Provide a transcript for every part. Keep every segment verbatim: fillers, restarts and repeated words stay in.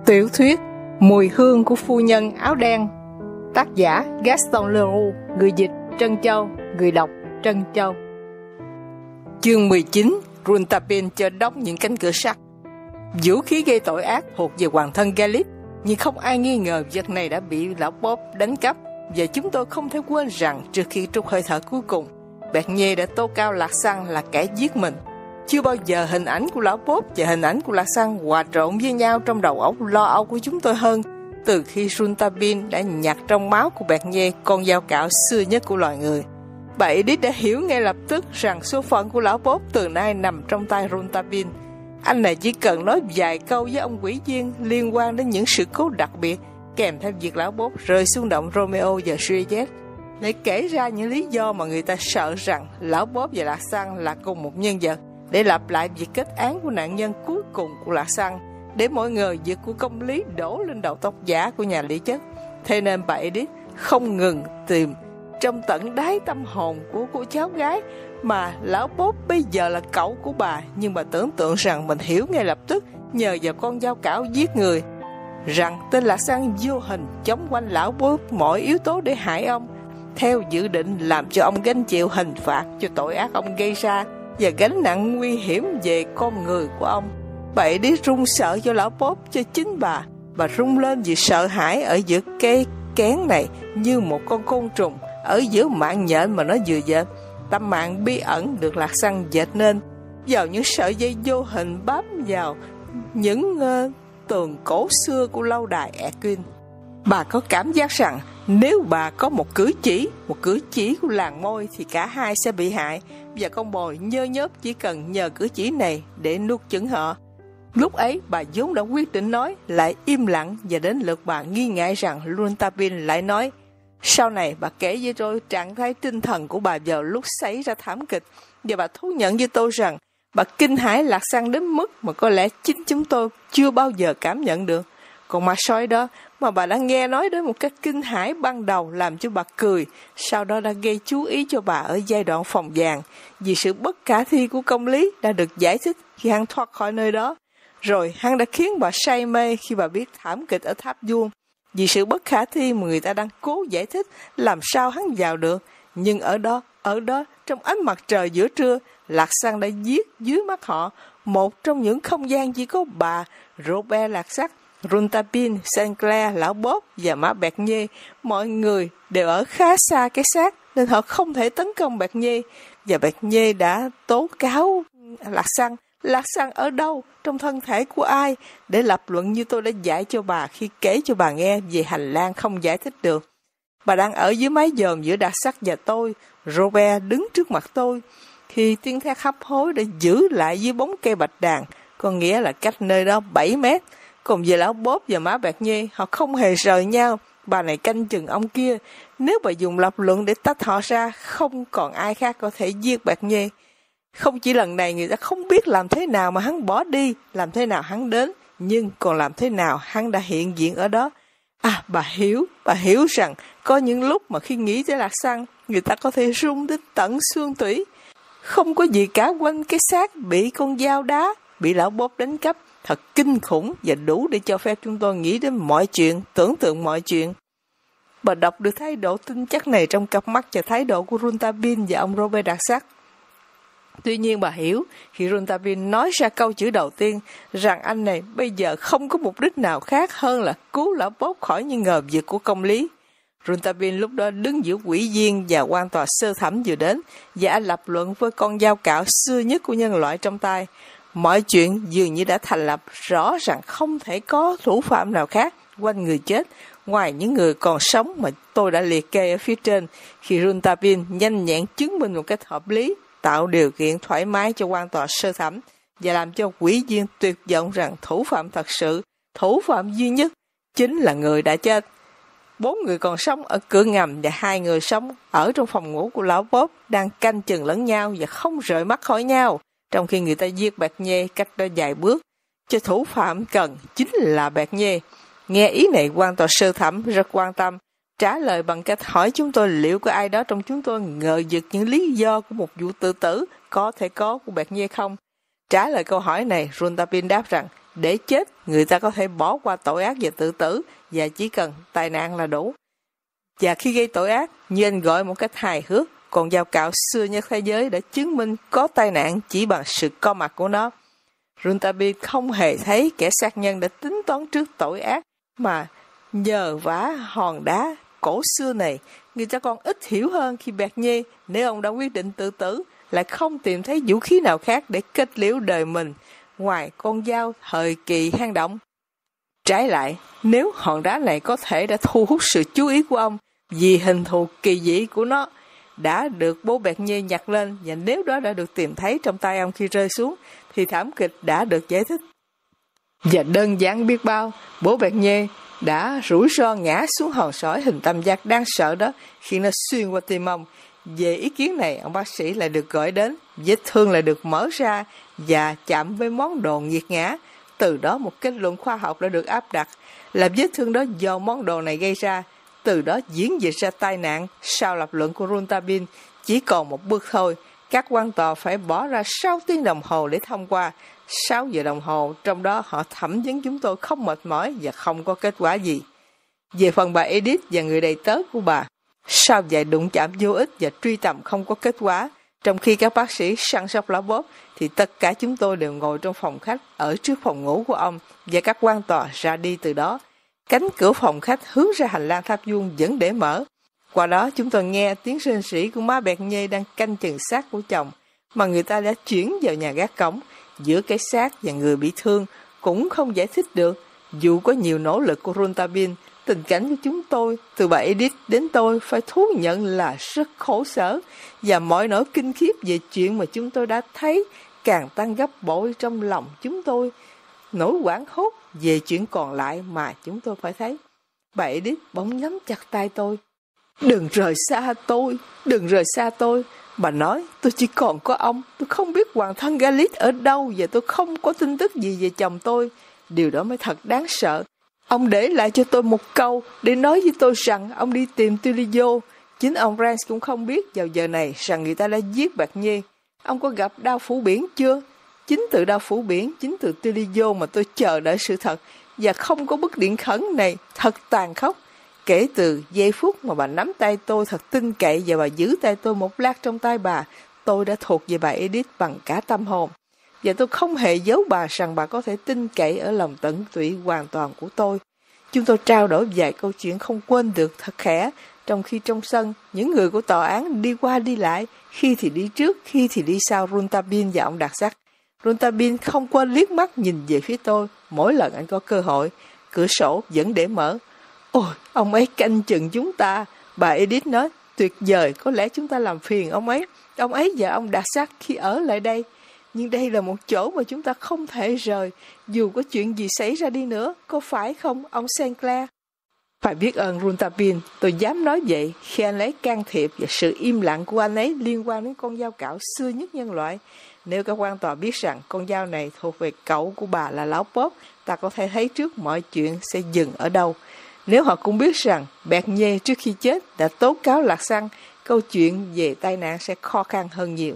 Tiểu thuyết Mùi hương của phu nhân áo đen. Tác giả Gaston Leroux. Người dịch Trân Châu. Người đọc Trân Châu. Chương mười chín. Rontabin cho đóng những cánh cửa sắt. Vũ khí gây tội ác thuộc về hoàng thân Galip, nhưng không ai nghi ngờ vật này đã bị lão Bob đánh cắp. Và chúng tôi không thể quên rằng trước khi trút hơi thở cuối cùng, Bernier đã tố cáo Larsan là kẻ giết mình. Chưa bao giờ hình ảnh của lão Bob và hình ảnh của Larsan hòa trộn với nhau trong đầu óc lo âu của chúng tôi hơn từ khi Rontabin đã nhặt trong máu của Bernier con dao cạo xưa nhất của loài người. Bà Edith đã hiểu ngay lập tức rằng số phận của lão Bob từ nay nằm trong tay Rontabin. Anh này chỉ cần nói vài câu với ông quỷ viên liên quan đến những sự cố đặc biệt kèm theo việc lão Bob rơi xuống động Romeo và Juliet, để kể ra những lý do mà người ta sợ rằng lão Bob và Larsan là cùng một nhân vật, để lặp lại việc kết án của nạn nhân cuối cùng của Larsan, để mọi người việc của công lý đổ lên đầu tóc giả của nhà lý chất. Thế nên bà Edith không ngừng tìm trong tận đáy tâm hồn của cô cháu gái mà lão Bob bây giờ là cậu của bà, nhưng bà tưởng tượng rằng mình hiểu ngay lập tức nhờ vào con dao cạo giết người, rằng tên Larsan vô hình chống quanh lão Bob mọi yếu tố để hại ông, theo dự định làm cho ông gánh chịu hình phạt cho tội ác ông gây ra và gánh nặng nguy hiểm về con người của ông. Bà Edith run sợ cho lão Bob, cho chính bà. Bà run lên vì sợ hãi ở giữa cây kén này như một con côn trùng ở giữa mạng nhện mà nó vừa dệt. Tâm mạng bí ẩn được Larsan dệt nên vào những sợi dây vô hình bám vào những uh, tường cổ xưa của lâu đài Erquin. Bà có cảm giác rằng nếu bà có một cử chỉ, một cử chỉ của làn môi thì cả hai sẽ bị hại, và con bồi nhơ nhớp chỉ cần nhờ cử chỉ này để nuốt chửng họ. Lúc ấy bà vốn đã quyết định nói, lại im lặng, và đến lượt bà nghi ngại rằng Rontabin lại nói. Sau này bà kể với tôi trạng thái tinh thần của bà vào lúc xảy ra thảm kịch, và bà thú nhận với tôi rằng bà kinh hãi Larsan đến mức mà có lẽ chính chúng tôi chưa bao giờ cảm nhận được. Còn ma sói đó mà bà đã nghe nói đến một cách kinh hãi ban đầu làm cho bà cười, sau đó đã gây chú ý cho bà ở giai đoạn phòng vàng, vì sự bất khả thi của công lý đã được giải thích khi hắn thoát khỏi nơi đó. Rồi hắn đã khiến bà say mê khi bà biết thảm kịch ở tháp vuông, vì sự bất khả thi mà người ta đang cố giải thích làm sao hắn vào được. Nhưng ở đó, ở đó, trong ánh mặt trời giữa trưa, Larsan đã giết dưới mắt họ, một trong những không gian chỉ có bà, Robert Larsak, Rontabin, Saint Clair, lão Bob và má Bernier. Mọi người đều ở khá xa cái xác nên họ không thể tấn công Bernier, và Bernier đã tố cáo Larsan. Larsan ở đâu, trong thân thể của ai, để lập luận như tôi đã dạy cho bà khi kể cho bà nghe về hành lang không giải thích được. Bà đang ở dưới mái dòm giữa Darcy và tôi. Robert đứng trước mặt tôi khi tiếng thét hấp hối đã giữ lại dưới bóng cây bạch đàn, có nghĩa là cách nơi đó bảy mét. Còn về lão Bob và má Bernier, họ không hề rời nhau. Bà này canh chừng ông kia. Nếu bà dùng lập luận để tách họ ra, không còn ai khác có thể giết Bernier. Không chỉ lần này người ta không biết làm thế nào mà hắn bỏ đi, làm thế nào hắn đến, nhưng còn làm thế nào hắn đã hiện diện ở đó. À, bà hiểu, bà hiểu rằng có những lúc mà khi nghĩ tới Larsan, người ta có thể run đến tận xương tủy. Không có gì cả quanh cái xác bị con dao đá, bị lão Bob đánh cắp, thật kinh khủng và đủ để cho phép chúng tôi nghĩ đến mọi chuyện, tưởng tượng mọi chuyện. Bà đọc được thái độ tin chắc này trong cặp mắt và thái độ của Rontabin và ông Robert Darcy. Tuy nhiên bà hiểu khi Rontabin nói ra câu chữ đầu tiên rằng anh này bây giờ không có mục đích nào khác hơn là cứu lão Bob khỏi những ngờ vực của công lý. Rontabin lúc đó đứng giữa quỷ viên và quan tòa sơ thẩm vừa đến, và anh lập luận với con dao cạo xưa nhất của nhân loại trong tay. Mọi chuyện dường như đã thành lập rõ rằng không thể có thủ phạm nào khác quanh người chết ngoài những người còn sống mà tôi đã liệt kê ở phía trên, khi Rontabin nhanh nhẹn chứng minh một cách hợp lý, tạo điều kiện thoải mái cho quan tòa sơ thẩm và làm cho quỷ viên tuyệt vọng rằng thủ phạm thật sự, thủ phạm duy nhất chính là người đã chết. Bốn người còn sống ở cửa ngầm và hai người sống ở trong phòng ngủ của lão Bob đang canh chừng lẫn nhau và không rời mắt khỏi nhau, trong khi người ta giết Bernier cách đó vài bước. Cho thủ phạm cần chính là Bernier. Nghe ý này, quan tòa sơ thẩm rất quan tâm, trả lời bằng cách hỏi chúng tôi liệu có ai đó trong chúng tôi ngờ vực những lý do của một vụ tự tử có thể có của Bernier không. Trả lời câu hỏi này, Rontabin đáp rằng để chết, người ta có thể bỏ qua tội ác và tự tử, và chỉ cần tai nạn là đủ. Và khi gây tội ác, như anh gọi một cách hài hước, con dao cạo xưa nhất thế giới đã chứng minh có tai nạn chỉ bằng sự có mặt của nó. Rontabin không hề thấy kẻ sát nhân đã tính toán trước tội ác, mà nhờ vả hòn đá cổ xưa này, người ta còn ít hiểu hơn khi Bernier, nếu ông đã quyết định tự tử, lại không tìm thấy vũ khí nào khác để kết liễu đời mình, ngoài con dao thời kỳ hang động. Trái lại, nếu hòn đá này có thể đã thu hút sự chú ý của ông, vì hình thù kỳ dị của nó đã được bố Bernier nhặt lên, và nếu đó đã được tìm thấy trong tay ông khi rơi xuống, thì thảm kịch đã được giải thích. Và đơn giản biết bao, bố Bernier đã rủi ro ngã xuống hòn sỏi hình tam giác đáng sợ đó khi nó xuyên qua tim ông. Về ý kiến này, ông bác sĩ lại được gọi đến, vết thương lại được mở ra và chạm với món đồ nghiệt ngã. Từ đó một kết luận khoa học đã được áp đặt là vết thương đó do món đồ này gây ra. Từ đó diễn dịch ra tai nạn. Sau lập luận của Rontabin, chỉ còn một bước thôi. Các quan tòa phải bỏ ra sáu tiếng đồng hồ để thông qua. sáu giờ đồng hồ, trong đó họ thẩm vấn chúng tôi không mệt mỏi và không có kết quả gì. Về phần bà Edith và người đầy tớ của bà, sau vài đụng chạm vô ích và truy tầm không có kết quả, trong khi các bác sĩ săn sóc lá bóp, thì tất cả chúng tôi đều ngồi trong phòng khách ở trước phòng ngủ của ông, và các quan tòa ra đi từ đó. Cánh cửa phòng khách hướng ra hành lang tháp vuông vẫn để mở. Qua đó chúng tôi nghe tiếng rên rỉ của má Bernier đang canh chừng xác của chồng, mà người ta đã chuyển vào nhà gác cổng. Giữa cái xác và người bị thương cũng không giải thích được. Dù có nhiều nỗ lực của Rontabin, tình cảnh của chúng tôi, từ bà Edith đến tôi, phải thú nhận là rất khổ sở, và mọi nỗi kinh khiếp về chuyện mà chúng tôi đã thấy càng tăng gấp bội trong lòng chúng tôi. Nỗi hoảng hốt về chuyện còn lại mà chúng tôi phải thấy. Bà Edith bỗng nắm chặt tay tôi. Đừng rời xa tôi, đừng rời xa tôi. Bà nói, tôi chỉ còn có ông, tôi không biết hoàng thân Galit ở đâu, và tôi không có tin tức gì về chồng tôi. Điều đó mới thật đáng sợ. Ông để lại cho tôi một câu để nói với tôi rằng ông đi tìm Tulio. Chính ông Rance cũng không biết vào giờ này rằng người ta đã giết Bernier. Ông có gặp đao phủ biển chưa? Chính từ đao phủ biển, chính từ Tulio mà tôi chờ đợi sự thật, và không có bức điện khẩn này thật tàn khốc. Kể từ giây phút mà bà nắm tay tôi thật tin cậy và bà giữ tay tôi một lát trong tay bà, tôi đã thuộc về bà Edith bằng cả tâm hồn. Và tôi không hề giấu bà rằng bà có thể tin cậy ở lòng tận tụy hoàn toàn của tôi. Chúng tôi trao đổi vài câu chuyện không quên được thật khẽ, trong khi trong sân, những người của tòa án đi qua đi lại, khi thì đi trước, khi thì đi sau Rontabin và ông đặc sắc. Rontabin không quên liếc mắt nhìn về phía tôi, mỗi lần anh có cơ hội. Cửa sổ vẫn để mở. Ôi, ông ấy canh chừng chúng ta. Bà Edith nói, tuyệt vời, có lẽ chúng ta làm phiền ông ấy. Ông ấy và ông đặc sắc khi ở lại đây. Nhưng đây là một chỗ mà chúng ta không thể rời, dù có chuyện gì xảy ra đi nữa, có phải không, ông Saint Clair? Phải biết ơn Rontabin, tôi dám nói vậy khi anh ấy can thiệp, và sự im lặng của anh ấy liên quan đến con dao cạo xưa nhất nhân loại. Nếu các quan tòa biết rằng con dao này thuộc về cậu của bà là Lão Pop, ta có thể thấy trước mọi chuyện sẽ dừng ở đâu. Nếu họ cũng biết rằng Bernier trước khi chết đã tố cáo Lạc Xăng, câu chuyện về tai nạn sẽ khó khăn hơn nhiều.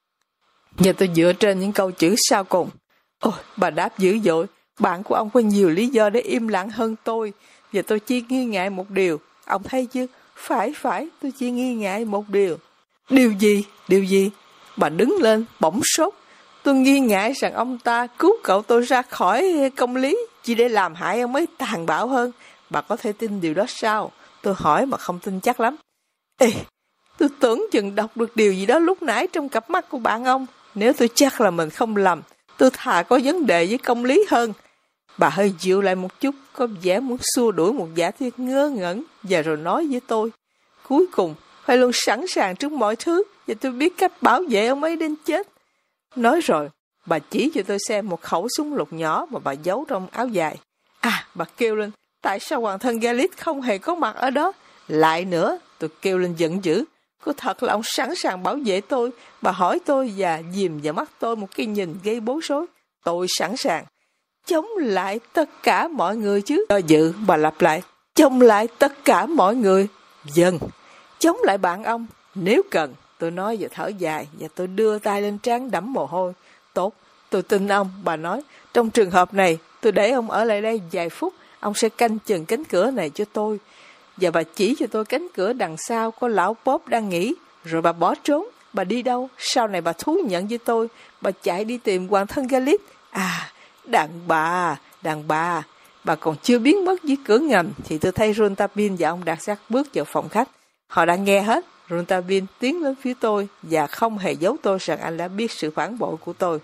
Và tôi dựa trên những câu chữ sau cùng. Ôi, bà đáp dữ dội, bạn của ông có nhiều lý do để im lặng hơn tôi, và tôi chỉ nghi ngại một điều. Ông thấy chứ? Phải, phải, tôi chỉ nghi ngại một điều. Điều gì? Điều gì? Bà đứng lên, bỗng sốt. Tôi nghi ngại rằng ông ta cứu cậu tôi ra khỏi công lý, chỉ để làm hại ông ấy tàn bạo hơn. Bà có thể tin điều đó sao? Tôi hỏi mà không tin chắc lắm. Ê, tôi tưởng chừng đọc được điều gì đó lúc nãy trong cặp mắt của bạn ông. Nếu tôi chắc là mình không lầm, tôi thà có vấn đề với công lý hơn. Bà hơi dịu lại một chút, có vẻ muốn xua đuổi một giả thiết ngớ ngẩn, và rồi nói với tôi. Cuối cùng, phải luôn sẵn sàng trước mọi thứ, và tôi biết cách bảo vệ ông ấy đến chết. Nói rồi, bà chỉ cho tôi xem một khẩu súng lục nhỏ mà bà giấu trong áo dài. À, bà kêu lên, tại sao hoàng thân Galit không hề có mặt ở đó? Lại nữa, tôi kêu lên giận dữ. Có thật là ông sẵn sàng bảo vệ tôi? Bà hỏi tôi và dìm vào mắt tôi một cái nhìn gây bối rối. Tôi sẵn sàng. Chống lại tất cả mọi người chứ. Do dự, bà lặp lại. Chống lại tất cả mọi người. Dần. Chống lại bạn ông. Nếu cần, tôi nói và thở dài, và tôi đưa tay lên trán đẫm mồ hôi. Tốt, tôi tin ông, bà nói. Trong trường hợp này, tôi để ông ở lại đây vài phút, ông sẽ canh chừng cánh cửa này cho tôi. Và bà chỉ cho tôi cánh cửa đằng sau có lão Bob đang nghỉ, rồi bà bỏ trốn. Bà đi đâu? Sau này bà thú nhận với tôi, bà chạy đi tìm hoàng thân Galit. À, đàn bà, đàn bà. Bà còn chưa biến mất dưới cửa ngầm, thì tôi thấy Rontabin và ông Đạt Giác bước vào phòng khách. Họ đã nghe hết. Rontabin tiến đến phía tôi và không hề giấu tôi rằng anh đã biết sự phản bội của tôi.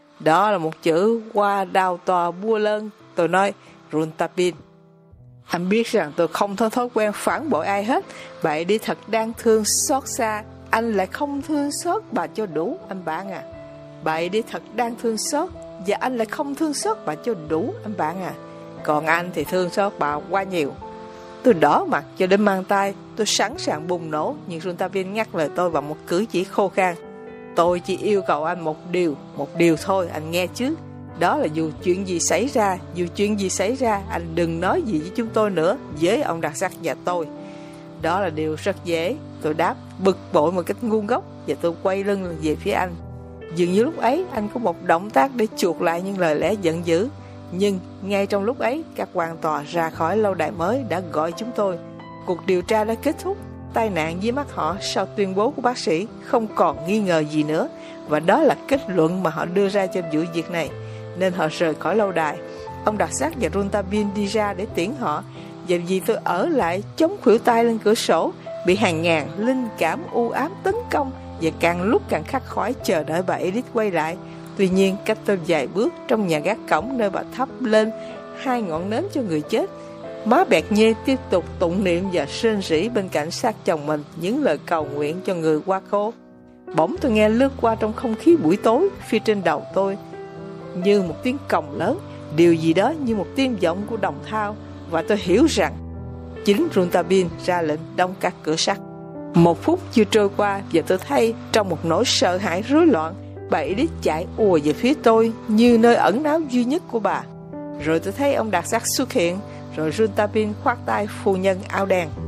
Đó là một chữ qua đào tòa bua lơn. Tôi nói, Rontabin, anh biết rằng tôi không có thói quen phản bội ai hết. Vậy đi thật đáng thương xót xa. Anh lại không thương xót bà cho đủ, anh bạn à. Vậy đi thật đáng thương xót, và anh lại không thương xót bà cho đủ, anh bạn à. Còn anh thì thương xót bà quá nhiều. Tôi đỏ mặt cho đến mang tay. Tôi sẵn sàng bùng nổ, nhưng Rontabin ngắt lời tôi bằng một cử chỉ khô khan. Tôi chỉ yêu cầu anh một điều, một điều thôi, anh nghe chứ. Đó là dù chuyện gì xảy ra, dù chuyện gì xảy ra, anh đừng nói gì với chúng tôi nữa, với ông Đặc Sắc và tôi. Đó là điều rất dễ. Tôi đáp, bực bội một cách ngu ngốc, và tôi quay lưng về phía anh. Dường như lúc ấy, anh có một động tác để chuộc lại những lời lẽ giận dữ. Nhưng ngay trong lúc ấy, các quan tòa ra khỏi lâu đài mới đã gọi chúng tôi. Cuộc điều tra đã kết thúc. Tai nạn dưới mắt họ sau tuyên bố của bác sĩ không còn nghi ngờ gì nữa. Và đó là kết luận mà họ đưa ra cho vụ việc này. Nên họ rời khỏi lâu đài. Ông Đặc Sắc và Rontabin đi ra để tiễn họ. Và vì tôi ở lại chống khuỷu tay lên cửa sổ, bị hàng ngàn linh cảm u ám tấn công, và càng lúc càng khắc khoải chờ đợi bà Edith quay lại. Tuy nhiên, cách tôi vài bước trong nhà gác cổng nơi bà thắp lên hai ngọn nến cho người chết, má Bẹt Nhê tiếp tục tụng niệm và rên rỉ bên cạnh xác chồng mình những lời cầu nguyện cho người qua cố. Bỗng tôi nghe lướt qua trong không khí buổi tối phía trên đầu tôi như một tiếng còng lớn, điều gì đó như một tiếng vọng của đồng thao, và tôi hiểu rằng chính Rontabin ra lệnh đóng các cửa sắt. Một phút chưa trôi qua, và tôi thấy trong một nỗi sợ hãi rối loạn, bà Edith chạy ùa về phía tôi như nơi ẩn náu duy nhất của bà. Rồi tôi thấy ông Đặc Sắc xuất hiện, rồi Rontabin khoác tay phu nhân áo đen.